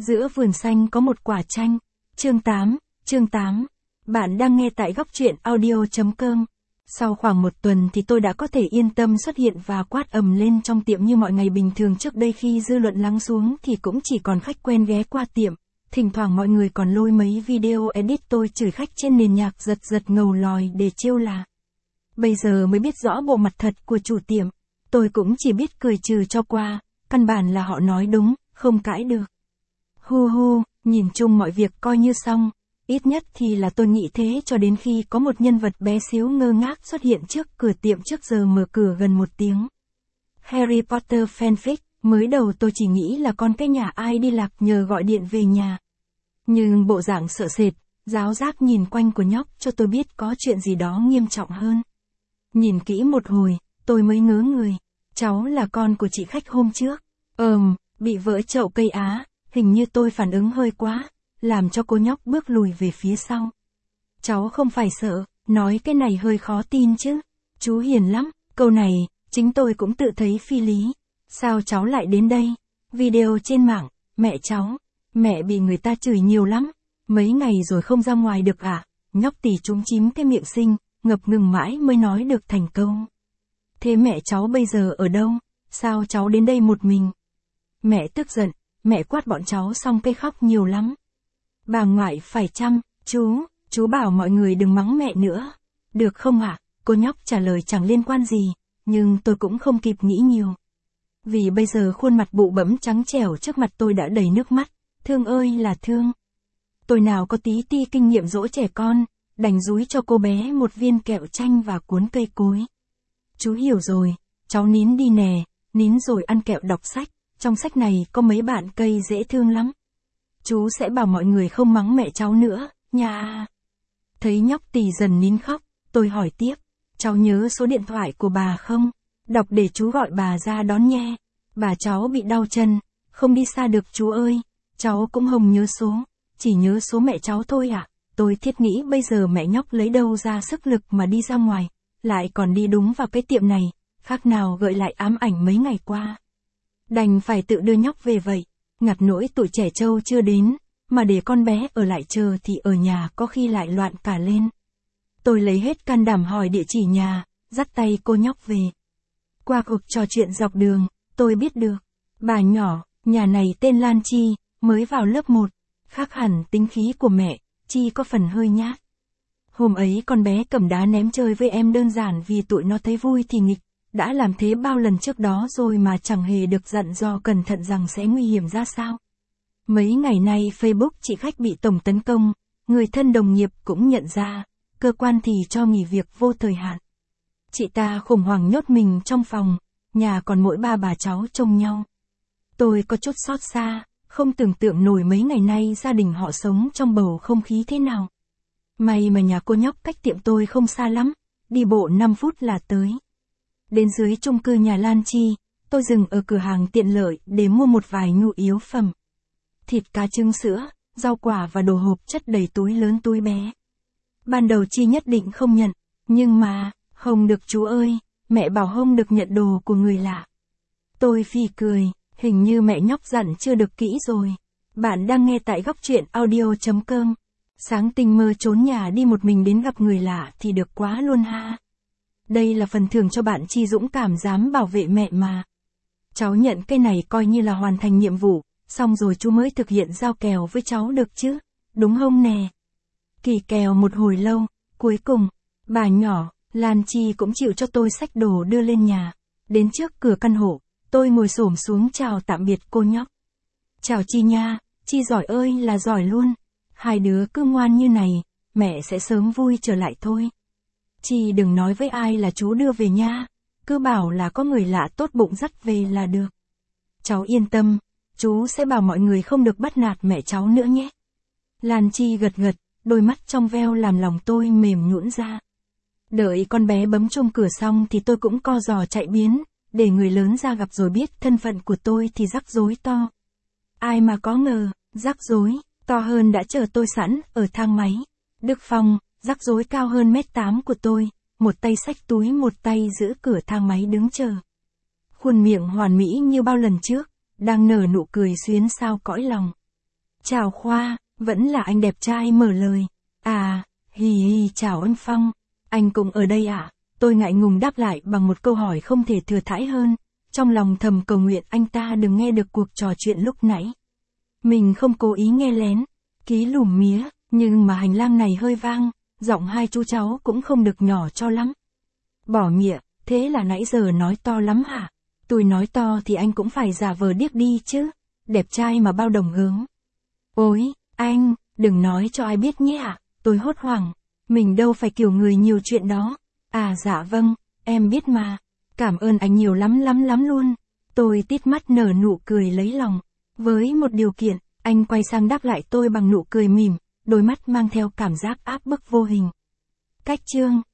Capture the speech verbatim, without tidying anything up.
Giữa vườn xanh có một quả chanh. Chương tám, chương tám. Bạn đang nghe tại góc truyện audio chấm com. Sau khoảng một tuần thì tôi đã có thể yên tâm xuất hiện và quát ầm lên trong tiệm như mọi ngày bình thường. Trước đây khi dư luận lắng xuống thì cũng chỉ còn khách quen ghé qua tiệm. Thỉnh thoảng mọi người còn lôi mấy video edit tôi chửi khách trên nền nhạc giật giật ngầu lòi để trêu là. Bây giờ mới biết rõ bộ mặt thật của chủ tiệm. Tôi cũng chỉ biết cười trừ cho qua, căn bản là họ nói đúng, không cãi được. Hu hu, nhìn chung mọi việc coi như xong. Ít nhất thì là tôi nghĩ thế cho đến khi có một nhân vật bé xíu ngơ ngác xuất hiện trước cửa tiệm trước giờ mở cửa gần một tiếng. Harry Potter fanfic, mới đầu tôi chỉ nghĩ là con cái nhà ai đi lạc nhờ gọi điện về nhà. Nhưng bộ dạng sợ sệt, ráo rác nhìn quanh của nhóc cho tôi biết có chuyện gì đó nghiêm trọng hơn. Nhìn kỹ một hồi, tôi mới ngớ người. Cháu là con của chị khách hôm trước. Ờm, bị vỡ chậu cây á, hình như tôi phản ứng hơi quá, làm cho cô nhóc bước lùi về phía sau. Cháu không phải sợ, nói cái này hơi khó tin chứ. Chú hiền lắm, câu này, chính tôi cũng tự thấy phi lý. Sao cháu lại đến đây? Video trên mạng, mẹ cháu, mẹ bị người ta chửi nhiều lắm. Mấy ngày rồi không ra ngoài được à? Nhóc tỉ trúng chím cái miệng xinh, ngập ngừng mãi mới nói được thành câu. Thế mẹ cháu bây giờ ở đâu? Sao cháu đến đây một mình? Mẹ tức giận, mẹ quát bọn cháu xong cây khóc nhiều lắm. Bà ngoại phải chăm, chú, chú bảo mọi người đừng mắng mẹ nữa. Được không ạ? À? Cô nhóc trả lời chẳng liên quan gì, nhưng tôi cũng không kịp nghĩ nhiều. Vì bây giờ khuôn mặt bụ bẫm trắng trẻo trước mặt tôi đã đầy nước mắt, thương ơi là thương. Tôi nào có tí ti kinh nghiệm dỗ trẻ con, đành dúi cho cô bé một viên kẹo chanh và cuốn cây cối. Chú hiểu rồi, cháu nín đi nè, nín rồi ăn kẹo đọc sách, trong sách này có mấy bạn cây dễ thương lắm. Chú sẽ bảo mọi người không mắng mẹ cháu nữa, nha. Thấy nhóc tì dần nín khóc, tôi hỏi tiếp, cháu nhớ số điện thoại của bà không? Đọc để chú gọi bà ra đón nhé. Bà cháu bị đau chân, không đi xa được chú ơi. Cháu cũng không nhớ số, chỉ nhớ số mẹ cháu thôi ạ. À? Tôi thiết nghĩ bây giờ mẹ nhóc lấy đâu ra sức lực mà đi ra ngoài, lại còn đi đúng vào cái tiệm này, khác nào gợi lại ám ảnh mấy ngày qua. Đành phải tự đưa nhóc về vậy, ngặt nỗi tuổi trẻ trâu chưa đến, mà để con bé ở lại chờ thì ở nhà có khi lại loạn cả lên. Tôi lấy hết can đảm hỏi địa chỉ nhà, dắt tay cô nhóc về. Qua cuộc trò chuyện dọc đường, tôi biết được, bà nhỏ, nhà này tên Lan Chi, mới vào lớp một, khác hẳn tính khí của mẹ, Chi có phần hơi nhát. Hôm ấy con bé cầm đá ném chơi với em đơn giản vì tụi nó thấy vui thì nghịch, đã làm thế bao lần trước đó rồi mà chẳng hề được dặn dò cẩn thận rằng sẽ nguy hiểm ra sao. Mấy ngày nay Facebook chị khách bị tổng tấn công, người thân đồng nghiệp cũng nhận ra, cơ quan thì cho nghỉ việc vô thời hạn. Chị ta khủng hoảng nhốt mình trong phòng, nhà còn mỗi ba bà cháu trông nhau. Tôi có chút xót xa, không tưởng tượng nổi mấy ngày nay gia đình họ sống trong bầu không khí thế nào. May mà nhà cô nhóc cách tiệm tôi không xa lắm, đi bộ năm phút là tới. Đến dưới chung cư nhà Lan Chi, tôi dừng ở cửa hàng tiện lợi để mua một vài nhu yếu phẩm. Thịt cá trứng sữa, rau quả và đồ hộp chất đầy túi lớn túi bé. Ban đầu Chi nhất định không nhận, nhưng mà, không được chú ơi, mẹ bảo không được nhận đồ của người lạ. Tôi phì cười, hình như mẹ nhóc dặn chưa được kỹ rồi. Bạn đang nghe tại góc truyện audio chấm com. Sáng tinh mơ trốn nhà đi một mình đến gặp người lạ thì được quá luôn ha. Đây là phần thưởng cho bạn Chi dũng cảm dám bảo vệ mẹ mà. Cháu nhận cái này coi như là hoàn thành nhiệm vụ, xong rồi chú mới thực hiện giao kèo với cháu được chứ, đúng không nè? Kỳ kèo một hồi lâu, cuối cùng, bà nhỏ, Lan Chi cũng chịu cho tôi xách đồ đưa lên nhà. Đến trước cửa căn hộ, tôi ngồi xổm xuống chào tạm biệt cô nhóc. Chào Chi nha, Chi giỏi ơi là giỏi luôn. Hai đứa cứ ngoan như này, mẹ sẽ sớm vui trở lại thôi. Chi đừng nói với ai là chú đưa về nha, cứ bảo là có người lạ tốt bụng dắt về là được. Cháu yên tâm, chú sẽ bảo mọi người không được bắt nạt mẹ cháu nữa nhé. Lan Chi gật gật, đôi mắt trong veo làm lòng tôi mềm nhũn ra. Đợi con bé bấm chuông cửa xong thì tôi cũng co giò chạy biến, để người lớn ra gặp rồi biết thân phận của tôi thì rắc rối to. Ai mà có ngờ, rắc rối to hơn đã chờ tôi sẵn ở thang máy. Đức Phong, rắc rối cao hơn mét tám của tôi, một tay xách túi một tay giữ cửa thang máy đứng chờ. Khuôn miệng hoàn mỹ như bao lần trước, đang nở nụ cười xuyến sao cõi lòng. Chào Khoa, vẫn là anh đẹp trai mở lời. À, hì hì chào anh Phong, anh cũng ở đây à? Tôi ngại ngùng đáp lại bằng một câu hỏi không thể thừa thãi hơn, trong lòng thầm cầu nguyện anh ta đừng nghe được cuộc trò chuyện lúc nãy. Mình không cố ý nghe lén, ký lùm mía, nhưng mà hành lang này hơi vang, giọng hai chú cháu cũng không được nhỏ cho lắm. Bỏ mịa, thế là nãy giờ nói to lắm hả? Tôi nói to thì anh cũng phải giả vờ điếc đi chứ, đẹp trai mà bao đồng hướng. Ôi, anh, đừng nói cho ai biết nhé ạ, tôi hốt hoảng, mình đâu phải kiểu người nhiều chuyện đó. À dạ vâng, em biết mà, cảm ơn anh nhiều lắm lắm lắm luôn. Tôi tít mắt nở nụ cười lấy lòng, với một điều kiện, anh quay sang đáp lại tôi bằng nụ cười mỉm, đôi mắt mang theo cảm giác áp bức vô hình. Cách chương